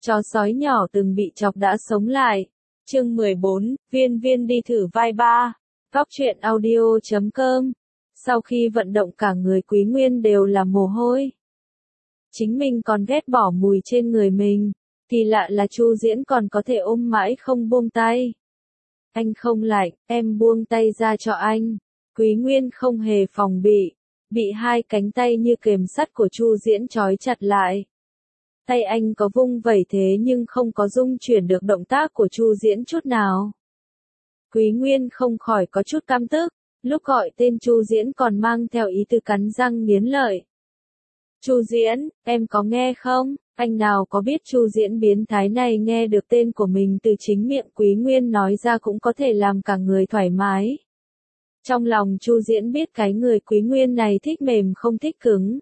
Chó sói nhỏ từng bị chọc đã sống lại. Chương 14, Viên Viên đi thử vai 3. Góc truyện audio.com. Sau khi vận động cả người Quý Nguyên đều là mồ hôi. Chính mình còn ghét bỏ mùi trên người mình. Kỳ lạ là Chu Diễn còn có thể ôm mãi không buông tay. Anh không lạnh, em buông tay ra cho anh. Quý Nguyên không hề phòng bị hai cánh tay như kềm sắt của Chu Diễn trói chặt lại. Tay anh có vung vẩy thế nhưng không có dung chuyển được động tác của Chu Diễn chút nào. Quý Nguyên không khỏi có chút căm tức, lúc gọi tên Chu Diễn còn mang theo ý từ cắn răng nghiến lợi. Chu Diễn, em có nghe không? Anh nào có biết Chu Diễn biến thái này nghe được tên của mình từ chính miệng Quý Nguyên nói ra cũng có thể làm cả người thoải mái. Trong lòng Chu Diễn biết cái người Quý Nguyên này thích mềm không thích cứng.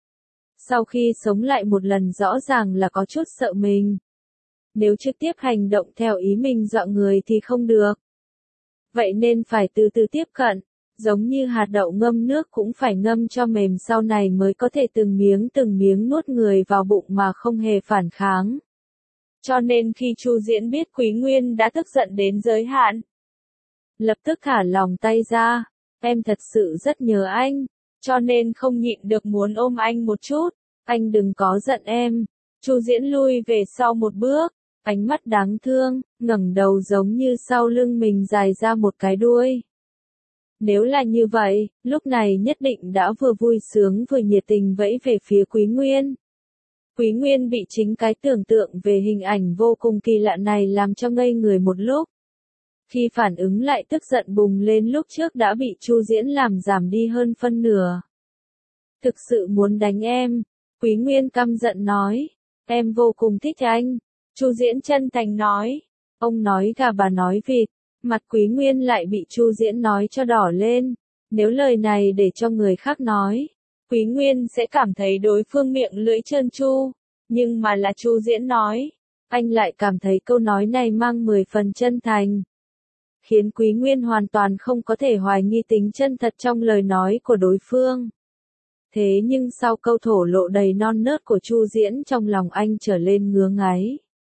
Sau khi sống lại một lần rõ ràng là có chút sợ mình. Nếu trực tiếp hành động theo ý mình dọa người thì không được. Vậy nên phải từ từ tiếp cận, giống như hạt đậu ngâm nước cũng phải ngâm cho mềm sau này mới có thể từng miếng nuốt người vào bụng mà không hề phản kháng. Cho nên khi Chu Diễn biết Quý Nguyên đã tức giận đến giới hạn, lập tức thả lòng tay ra, em thật sự rất nhớ anh, cho nên không nhịn được muốn ôm anh một chút, anh đừng có giận em. Chu Diễn lui về sau một bước, ánh mắt đáng thương, ngẩng đầu giống như sau lưng mình dài ra một cái đuôi. Nếu là như vậy, lúc này nhất định đã vừa vui sướng vừa nhiệt tình vẫy về phía Quý Nguyên. Quý Nguyên bị chính cái tưởng tượng về hình ảnh vô cùng kỳ lạ này làm cho ngây người một lúc. Khi phản ứng lại tức giận bùng lên lúc trước đã bị Chu Diễn làm giảm đi hơn phân nửa. Thực sự muốn đánh em, Quý Nguyên căm giận nói, em vô cùng thích anh. Chu Diễn chân thành nói, ông nói gà bà nói vịt, mặt Quý Nguyên lại bị Chu Diễn nói cho đỏ lên. Nếu lời này để cho người khác nói, Quý Nguyên sẽ cảm thấy đối phương miệng lưỡi trơn tru, nhưng mà là Chu Diễn nói, anh lại cảm thấy câu nói này mang 10 phần chân thành. Khiến Quý Nguyên hoàn toàn không có thể hoài nghi tính chân thật trong lời nói của đối phương. Thế nhưng sau câu thổ lộ đầy non nớt của Chu Diễn trong lòng anh trở lên ngứa ngáy.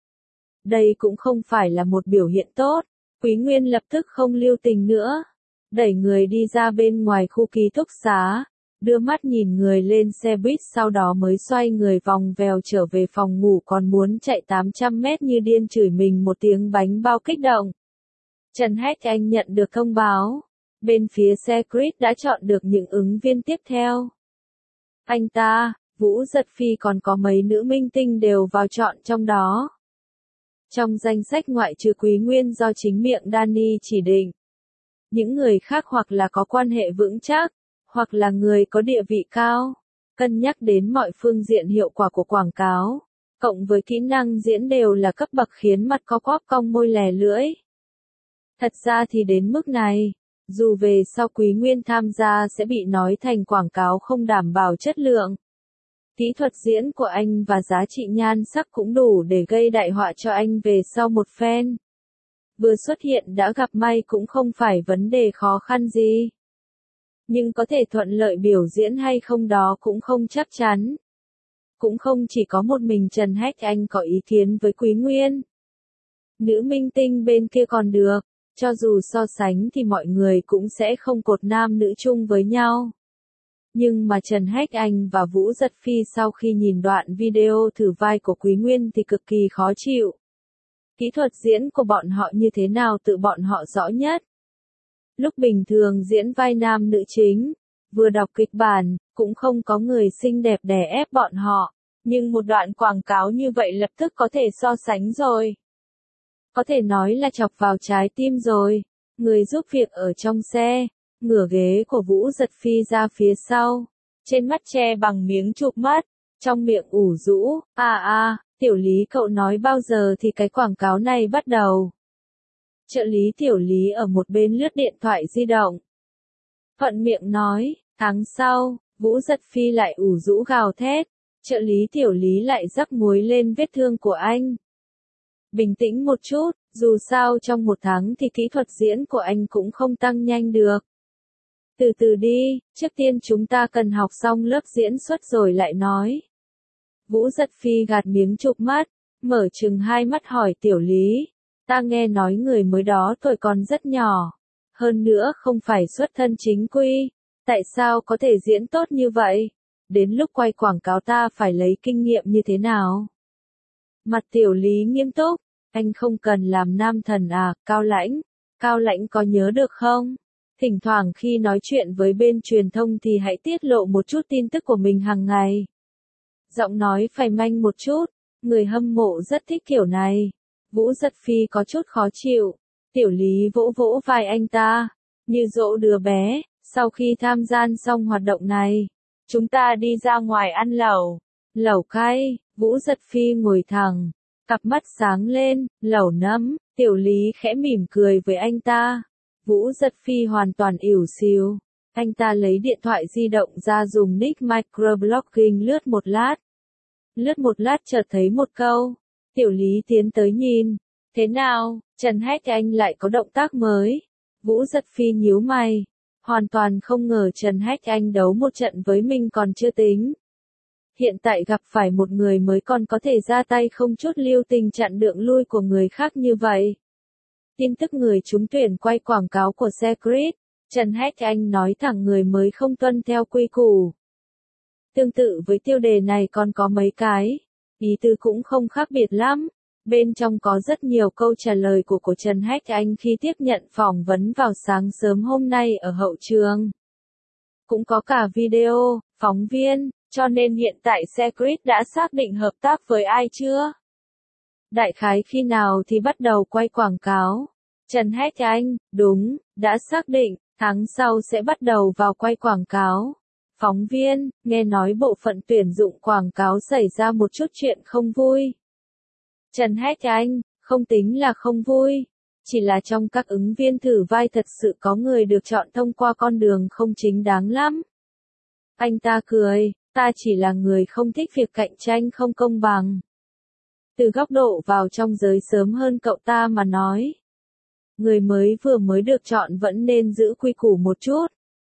Đây cũng không phải là một biểu hiện tốt, Quý Nguyên lập tức không lưu tình nữa. Đẩy người đi ra bên ngoài khu ký túc xá, đưa mắt nhìn người lên xe buýt sau đó mới xoay người vòng vèo trở về phòng ngủ còn muốn chạy 800 mét như điên chửi mình một tiếng bánh bao kích động. Trần Hách Anh nhận được thông báo, bên phía xe Grid đã chọn được những ứng viên tiếp theo. Anh ta, Vũ Giật Phi còn có mấy nữ minh tinh đều vào chọn trong đó. Trong danh sách ngoại trừ Quý Nguyên do chính miệng Danny chỉ định. Những người khác hoặc là có quan hệ vững chắc, hoặc là người có địa vị cao. Cân nhắc đến mọi phương diện hiệu quả của quảng cáo, cộng với kỹ năng diễn đều là cấp bậc khiến mặt có quắp cong môi lè lưỡi. Thật ra thì đến mức này, dù về sau Quý Nguyên tham gia sẽ bị nói thành quảng cáo không đảm bảo chất lượng. Kỹ thuật diễn của anh và giá trị nhan sắc cũng đủ để gây đại họa cho anh về sau một phen. Vừa xuất hiện đã gặp may cũng không phải vấn đề khó khăn gì. Nhưng có thể thuận lợi biểu diễn hay không đó cũng không chắc chắn. Cũng không chỉ có một mình Trần Hách Anh có ý kiến với Quý Nguyên. Nữ minh tinh bên kia còn được, cho dù so sánh thì mọi người cũng sẽ không cột nam nữ chung với nhau. Nhưng mà Trần Hách Anh và Vũ Giật Phi sau khi nhìn đoạn video thử vai của Quý Nguyên thì cực kỳ khó chịu. Kỹ thuật diễn của bọn họ như thế nào tự bọn họ rõ nhất. Lúc bình thường diễn vai nam nữ chính, vừa đọc kịch bản, cũng không có người xinh đẹp đè ép bọn họ. Nhưng một đoạn quảng cáo như vậy lập tức có thể so sánh rồi. Có thể nói là chọc vào trái tim rồi. Người giúp việc ở trong xe, ngửa ghế của Vũ Giật Phi ra phía sau. Trên mắt che bằng miếng chụp mắt, trong miệng ủ rũ, Tiểu Lý cậu nói bao giờ thì cái quảng cáo này bắt đầu. Trợ lý Tiểu Lý ở một bên lướt điện thoại di động. Thuận miệng nói, tháng sau, Vũ Giật Phi lại ủ rũ gào thét. Trợ lý Tiểu Lý lại rắc muối lên vết thương của anh. Bình tĩnh một chút, dù sao trong một tháng thì kỹ thuật diễn của anh cũng không tăng nhanh được. Từ từ đi, trước tiên chúng ta cần học xong lớp diễn xuất rồi lại nói. Vũ Giật Phi gạt miếng chụp mắt, mở trừng hai mắt hỏi Tiểu Lý. Ta nghe nói người mới đó tuổi còn rất nhỏ. Hơn nữa không phải xuất thân chính quy. Tại sao có thể diễn tốt như vậy? Đến lúc quay quảng cáo ta phải lấy kinh nghiệm như thế nào? Mặt Tiểu Lý nghiêm túc. Anh không cần làm nam thần à, Cao Lãnh. Cao Lãnh có nhớ được không? Thỉnh thoảng khi nói chuyện với bên truyền thông thì hãy tiết lộ một chút tin tức của mình hàng ngày. Giọng nói phải manh một chút. Người hâm mộ rất thích kiểu này. Vũ Giật Phi có chút khó chịu. Tiểu Lý vỗ vỗ vai anh ta. Như dỗ đứa bé. Sau khi tham gia xong hoạt động này, chúng ta đi ra ngoài ăn lẩu. Lẩu cay. Vũ Giật Phi ngồi thẳng. Cặp mắt sáng lên. Lẩu nấm. Tiểu Lý khẽ mỉm cười với anh ta. Vũ Giật Phi hoàn toàn ỉu xìu. Anh ta lấy điện thoại di động ra dùng nick microblogging lướt một lát. Lướt một lát chợt thấy một câu. Tiểu Lý tiến tới nhìn. Thế nào, Trần Hách Anh lại có động tác mới. Vũ Giật Phi nhíu mày. Hoàn toàn không ngờ Trần Hách Anh đấu một trận với mình còn chưa tính. Hiện tại gặp phải một người mới còn có thể ra tay không chút lưu tình chặn đường lui của người khác như vậy. Tin tức người trúng tuyển quay quảng cáo của Secret. Trần Hách Anh nói thẳng người mới không tuân theo quy củ. Tương tự với tiêu đề này còn có mấy cái. Ý tứ cũng không khác biệt lắm. Bên trong có rất nhiều câu trả lời của Trần Hách Anh khi tiếp nhận phỏng vấn vào sáng sớm hôm nay ở hậu trường. Cũng có cả video, phóng viên, cho nên hiện tại Secret đã xác định hợp tác với ai chưa? Đại khái khi nào thì bắt đầu quay quảng cáo? Trần Hách Anh, đúng, đã xác định, tháng sau sẽ bắt đầu vào quay quảng cáo. Phóng viên, nghe nói bộ phận tuyển dụng quảng cáo xảy ra một chút chuyện không vui. Trần Hách Anh, không tính là không vui. Chỉ là trong các ứng viên thử vai thật sự có người được chọn thông qua con đường không chính đáng lắm. Anh ta cười, ta chỉ là người không thích việc cạnh tranh không công bằng. Từ góc độ vào trong giới sớm hơn cậu ta mà nói. Người mới vừa mới được chọn vẫn nên giữ quy củ một chút.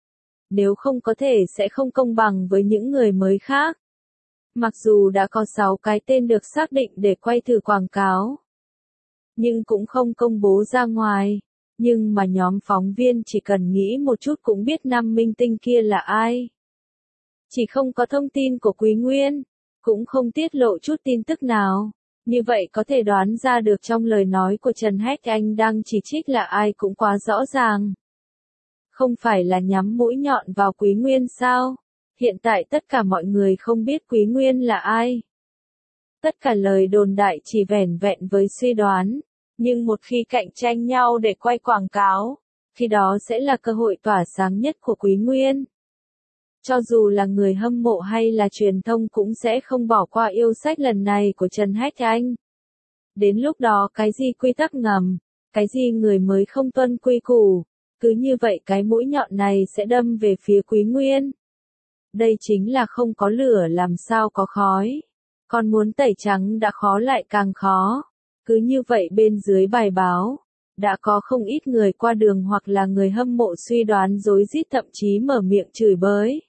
Nếu không có thể sẽ không công bằng với những người mới khác. Mặc dù đã có 6 cái tên được xác định để quay thử quảng cáo, nhưng cũng không công bố ra ngoài. Nhưng mà nhóm phóng viên chỉ cần nghĩ một chút cũng biết nam minh tinh kia là ai. Chỉ không có thông tin của Quý Nguyên, cũng không tiết lộ chút tin tức nào. Như vậy có thể đoán ra được trong lời nói của Trần Hách Anh đang chỉ trích là ai cũng quá rõ ràng. Không phải là nhắm mũi nhọn vào Quý Nguyên sao? Hiện tại tất cả mọi người không biết Quý Nguyên là ai. Tất cả lời đồn đại chỉ vẻn vẹn với suy đoán. Nhưng một khi cạnh tranh nhau để quay quảng cáo, thì đó sẽ là cơ hội tỏa sáng nhất của Quý Nguyên. Cho dù là người hâm mộ hay là truyền thông cũng sẽ không bỏ qua yêu sách lần này của Trần Hách Anh. Đến lúc đó cái gì quy tắc ngầm, cái gì người mới không tuân quy củ, cứ như vậy cái mũi nhọn này sẽ đâm về phía Quý Nguyên. Đây chính là không có lửa làm sao có khói. Còn muốn tẩy trắng đã khó lại càng khó. Cứ như vậy bên dưới bài báo, đã có không ít người qua đường hoặc là người hâm mộ suy đoán rối rít thậm chí mở miệng chửi bới.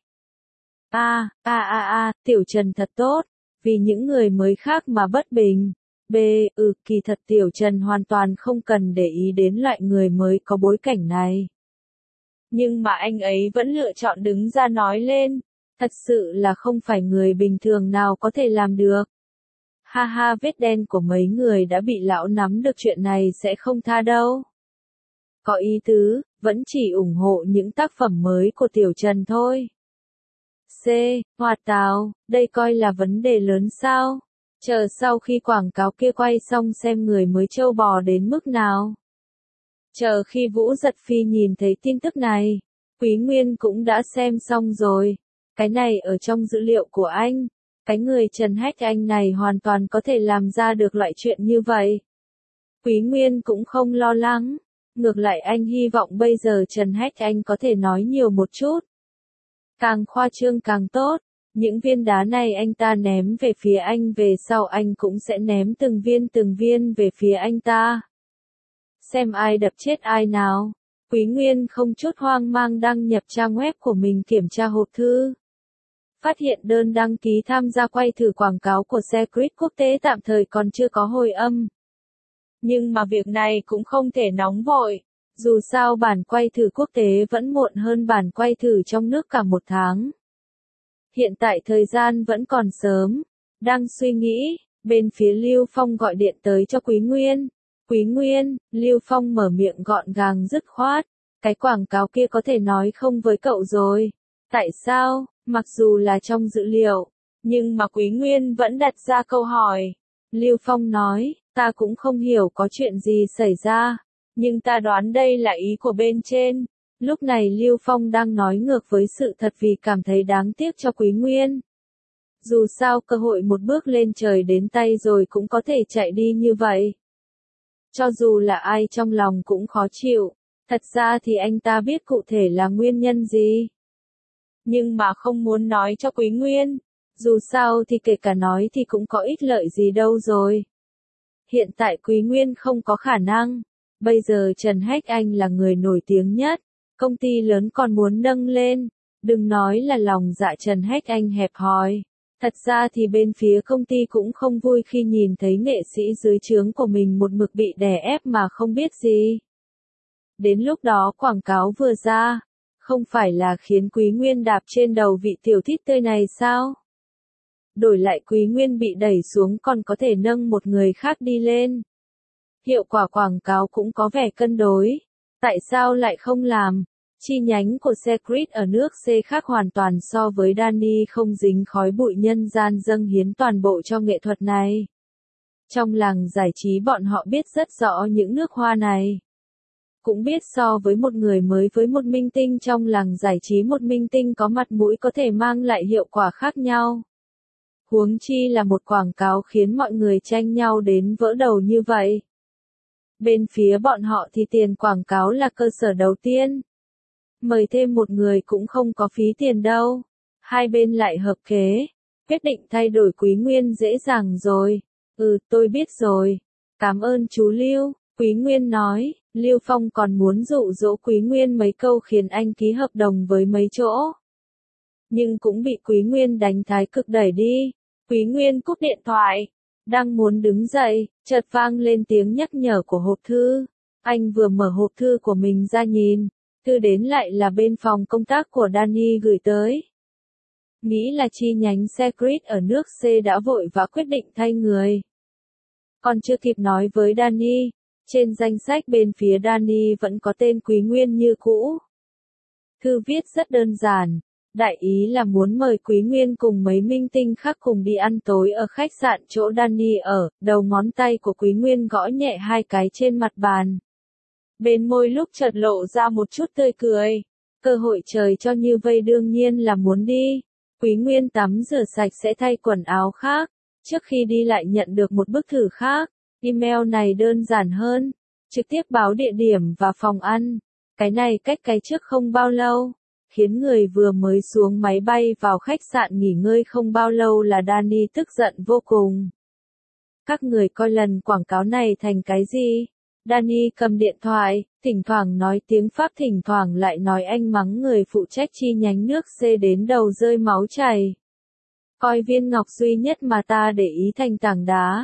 Tiểu Trần thật tốt, vì những người mới khác mà bất bình. Kỳ thật Tiểu Trần hoàn toàn không cần để ý đến loại người mới có bối cảnh này. Nhưng mà anh ấy vẫn lựa chọn đứng ra nói lên, thật sự là không phải người bình thường nào có thể làm được. Ha ha, vết đen của mấy người đã bị lão nắm được chuyện này sẽ không tha đâu. Có ý tứ, vẫn chỉ ủng hộ những tác phẩm mới của Tiểu Trần thôi. Hoạt tào, đây coi là vấn đề lớn sao? Chờ sau khi quảng cáo kia quay xong xem người mới trâu bò đến mức nào. Chờ khi Vũ Giật Phi nhìn thấy tin tức này, Quý Nguyên cũng đã xem xong rồi. Cái này ở trong dữ liệu của anh. Cái người Trần Hách Anh này hoàn toàn có thể làm ra được loại chuyện như vậy. Quý Nguyên cũng không lo lắng. Ngược lại anh hy vọng bây giờ Trần Hách Anh có thể nói nhiều một chút. Càng khoa trương càng tốt. Những viên đá này anh ta ném về phía anh về sau anh cũng sẽ ném từng viên về phía anh ta. Xem ai đập chết ai nào. Quý Nguyên không chút hoang mang đăng nhập trang web của mình kiểm tra hộp thư. phát hiện đơn đăng ký tham gia quay thử quảng cáo của Secret quốc tế tạm thời còn chưa có hồi âm. Nhưng mà việc này cũng không thể nóng vội. Dù sao bản quay thử quốc tế vẫn muộn hơn bản quay thử trong nước cả một tháng. Hiện tại thời gian vẫn còn sớm. Đang suy nghĩ, bên phía Lưu Phong gọi điện tới cho Quý Nguyên. Quý Nguyên, Lưu Phong mở miệng gọn gàng dứt khoát. Cái quảng cáo kia có thể nói không với cậu rồi. Tại sao? Mặc dù là trong dữ liệu, nhưng mà Quý Nguyên vẫn đặt ra câu hỏi. Lưu Phong nói, ta cũng không hiểu có chuyện gì xảy ra, nhưng ta đoán đây là ý của bên trên. Lúc này Lưu Phong đang nói ngược với sự thật vì cảm thấy đáng tiếc cho Quý Nguyên. Dù sao cơ hội một bước lên trời đến tay rồi cũng có thể chạy đi như vậy. Cho dù là ai trong lòng cũng khó chịu, thật ra thì anh ta biết cụ thể là nguyên nhân gì. Nhưng mà không muốn nói cho Quý Nguyên. Dù sao thì kể cả nói thì cũng có ích lợi gì đâu rồi. Hiện tại Quý Nguyên không có khả năng. Bây giờ Trần Hách Anh là người nổi tiếng nhất. Công ty lớn còn muốn nâng lên. Đừng nói là lòng dạ Trần Hách Anh hẹp hòi. Thật ra thì bên phía công ty cũng không vui khi nhìn thấy nghệ sĩ dưới trướng của mình một mực bị đè ép mà không biết gì. Đến lúc đó quảng cáo vừa ra, không phải là khiến Quý Nguyên đạp trên đầu vị tiểu thít tươi này sao? Đổi lại Quý Nguyên bị đẩy xuống còn có thể nâng một người khác đi lên. Hiệu quả quảng cáo cũng có vẻ cân đối. Tại sao lại không làm? Chi nhánh của Secret ở nước C khác hoàn toàn so với Danny không dính khói bụi nhân gian dâng hiến toàn bộ cho nghệ thuật này. Trong làng giải trí bọn họ biết rất rõ những nước hoa này. Cũng biết so với một người mới với một minh tinh trong làng giải trí một minh tinh có mặt mũi có thể mang lại hiệu quả khác nhau. Huống chi là một quảng cáo khiến mọi người tranh nhau đến vỡ đầu như vậy. Bên phía bọn họ thì tiền quảng cáo là cơ sở đầu tiên. Mời thêm một người cũng không có phí tiền đâu. Hai bên lại hợp kế. Quyết định thay đổi Quý Nguyên dễ dàng rồi. Tôi biết rồi. Cảm ơn chú Lưu. Quý Nguyên nói. Lưu Phong còn muốn dụ dỗ Quý Nguyên mấy câu khiến anh ký hợp đồng với mấy chỗ. Nhưng cũng bị Quý Nguyên đánh thái cực đẩy đi. Quý Nguyên cúp điện thoại. Đang muốn đứng dậy, chợt vang lên tiếng nhắc nhở của hộp thư. Anh vừa mở hộp thư của mình ra nhìn. Thư đến lại là bên phòng công tác của Danny gửi tới. Nghĩ là chi nhánh Secret ở nước C đã vội vã quyết định thay người. Còn chưa kịp nói với Danny, trên danh sách bên phía Danny vẫn có tên Quý Nguyên như cũ. Thư viết rất đơn giản, đại ý là muốn mời Quý Nguyên cùng mấy minh tinh khác cùng đi ăn tối ở khách sạn chỗ Danny ở, đầu ngón tay của Quý Nguyên gõ nhẹ hai cái trên mặt bàn. Bên môi lúc chợt lộ ra một chút tươi cười. Cơ hội trời cho như vây đương nhiên là muốn đi. Quý Nguyên tắm rửa sạch sẽ thay quần áo khác. Trước khi đi lại nhận được một bức thư khác. Email này đơn giản hơn. Trực tiếp báo địa điểm và phòng ăn. Cái này cách cái trước không bao lâu. Khiến người vừa mới xuống máy bay vào khách sạn nghỉ ngơi không bao lâu là Danny tức giận vô cùng. Các người coi lần quảng cáo này thành cái gì? Danny cầm điện thoại, thỉnh thoảng nói tiếng Pháp thỉnh thoảng lại nói anh mắng người phụ trách chi nhánh nước C đến đầu rơi máu chảy. Coi viên ngọc duy nhất mà ta để ý thành tảng đá.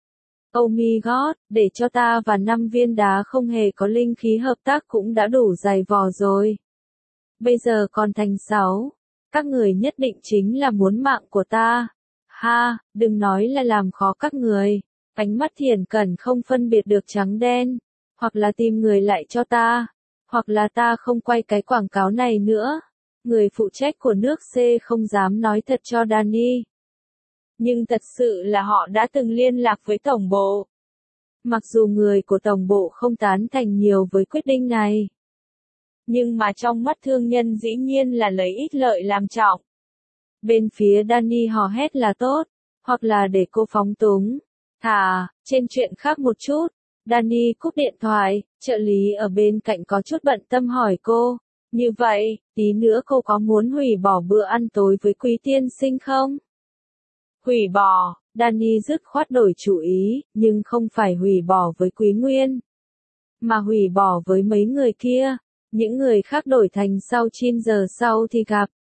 Oh my god, để cho ta và 5 viên đá không hề có linh khí hợp tác cũng đã đủ dày vò rồi. Bây giờ còn thành 6. Các người nhất định chính là muốn mạng của ta. Ha, đừng nói là làm khó các người. Ánh mắt thiển cẩn không phân biệt được trắng đen. Hoặc là tìm người lại cho ta. Hoặc là ta không quay cái quảng cáo này nữa. Người phụ trách của nước C không dám nói thật cho Danny. Nhưng thật sự là họ đã từng liên lạc với tổng bộ. Mặc dù người của tổng bộ không tán thành nhiều với quyết định này. Nhưng mà trong mắt thương nhân dĩ nhiên là lấy ích lợi làm trọng. Bên phía Danny hò hét là tốt. Hoặc là để cô phóng túng. Thà, trên chuyện khác một chút. Danny cúp điện thoại, trợ lý ở bên cạnh có chút bận tâm hỏi cô. Như vậy, tí nữa cô có muốn hủy bỏ bữa ăn tối với Quý tiên sinh không? Hủy bỏ, Danny dứt khoát đổi chủ ý, nhưng không phải hủy bỏ với Quý Nguyên. Mà hủy bỏ với mấy người kia. Những người khác đổi thành sau 9 giờ sau thì gặp.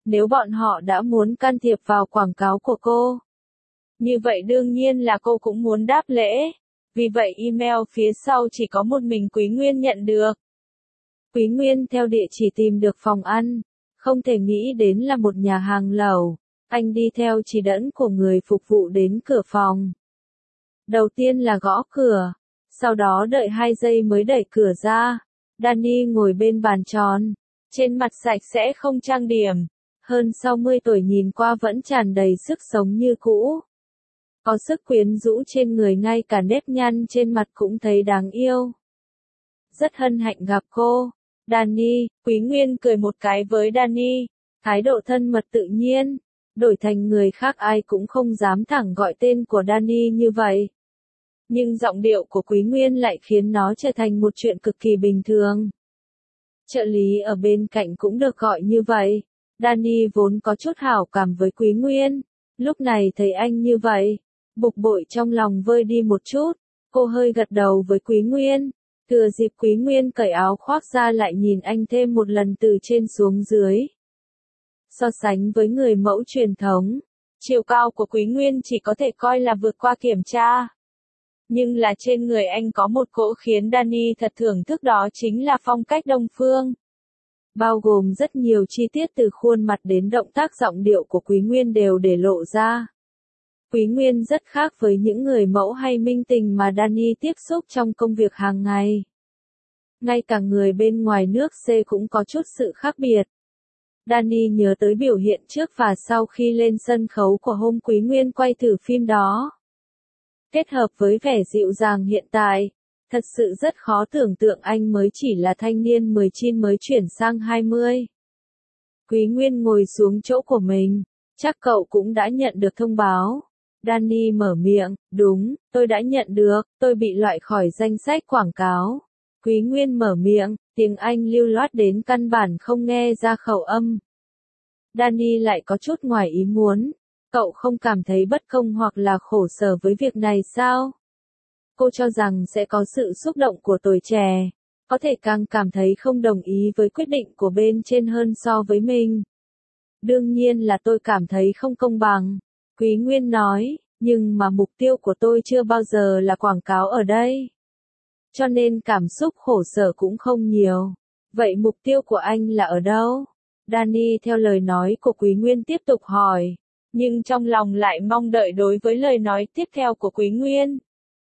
Nếu bọn họ đã muốn can thiệp vào quảng cáo của cô, như vậy đương nhiên là cô cũng muốn đáp lễ. Vì vậy email phía sau chỉ có một mình Quý Nguyên nhận được. Quý Nguyên theo địa chỉ tìm được phòng ăn, không thể nghĩ đến là một nhà hàng lẩu. Anh đi theo chỉ dẫn của người phục vụ đến cửa phòng. Đầu tiên là gõ cửa, sau đó đợi 2 giây mới đẩy cửa ra. Danny ngồi bên bàn tròn, trên mặt sạch sẽ không trang điểm, hơn 60 tuổi nhìn qua vẫn tràn đầy sức sống như cũ. Có sức quyến rũ trên người, ngay cả nếp nhăn trên mặt cũng thấy đáng yêu. Rất hân hạnh gặp cô, Danny. Quý Nguyên cười một cái với Danny, thái độ thân mật tự nhiên. Đổi thành người khác ai cũng không dám thẳng gọi tên của Danny như vậy. Nhưng giọng điệu của Quý Nguyên lại khiến nó trở thành một chuyện cực kỳ bình thường. Trợ lý ở bên cạnh cũng được gọi như vậy. Danny vốn có chút hảo cảm với Quý Nguyên. Lúc này thấy anh như vậy, bực bội trong lòng vơi đi một chút. Cô hơi gật đầu với Quý Nguyên. Thừa dịp Quý Nguyên cởi áo khoác ra lại nhìn anh thêm một lần từ trên xuống dưới. So sánh với người mẫu truyền thống, chiều cao của Quý Nguyên chỉ có thể coi là vượt qua kiểm tra. Nhưng là trên người anh có một cỗ khiến Danny thật thưởng thức, đó chính là phong cách Đông phương. Bao gồm rất nhiều chi tiết từ khuôn mặt đến động tác giọng điệu của Quý Nguyên đều để lộ ra. Quý Nguyên rất khác với những người mẫu hay minh tinh mà Danny tiếp xúc trong công việc hàng ngày. Ngay cả người bên ngoài nước C cũng có chút sự khác biệt. Danny nhớ tới biểu hiện trước và sau khi lên sân khấu của hôm Quý Nguyên quay thử phim đó. Kết hợp với vẻ dịu dàng hiện tại, thật sự rất khó tưởng tượng anh mới chỉ là thanh niên 19 mới chuyển sang 20. Quý Nguyên ngồi xuống chỗ của mình, chắc cậu cũng đã nhận được thông báo. Danny mở miệng, đúng, tôi đã nhận được, tôi bị loại khỏi danh sách quảng cáo. Quý Nguyên mở miệng, tiếng Anh lưu loát đến căn bản không nghe ra khẩu âm. Danny lại có chút ngoài ý muốn. Cậu không cảm thấy bất công hoặc là khổ sở với việc này sao? Cô cho rằng sẽ có sự xúc động của tuổi trẻ, có thể càng cảm thấy không đồng ý với quyết định của bên trên hơn so với mình. Đương nhiên là tôi cảm thấy không công bằng, Quý Nguyên nói, nhưng mà mục tiêu của tôi chưa bao giờ là quảng cáo ở đây. Cho nên cảm xúc khổ sở cũng không nhiều. Vậy mục tiêu của anh là ở đâu? Danny theo lời nói của Quý Nguyên tiếp tục hỏi, nhưng trong lòng lại mong đợi đối với lời nói tiếp theo của Quý Nguyên.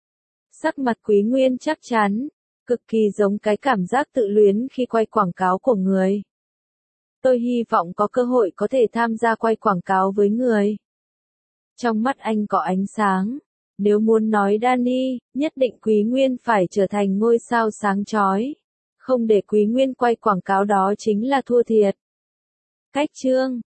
Sắc mặt Quý Nguyên chắc chắn, cực kỳ giống cái cảm giác tự luyến khi quay quảng cáo của người. Tôi hy vọng có cơ hội có thể tham gia quay quảng cáo với người. Trong mắt anh có ánh sáng. Nếu muốn nói Danny, nhất định Quý Nguyên phải trở thành ngôi sao sáng chói. Không để Quý Nguyên quay quảng cáo đó chính là thua thiệt. Cách chương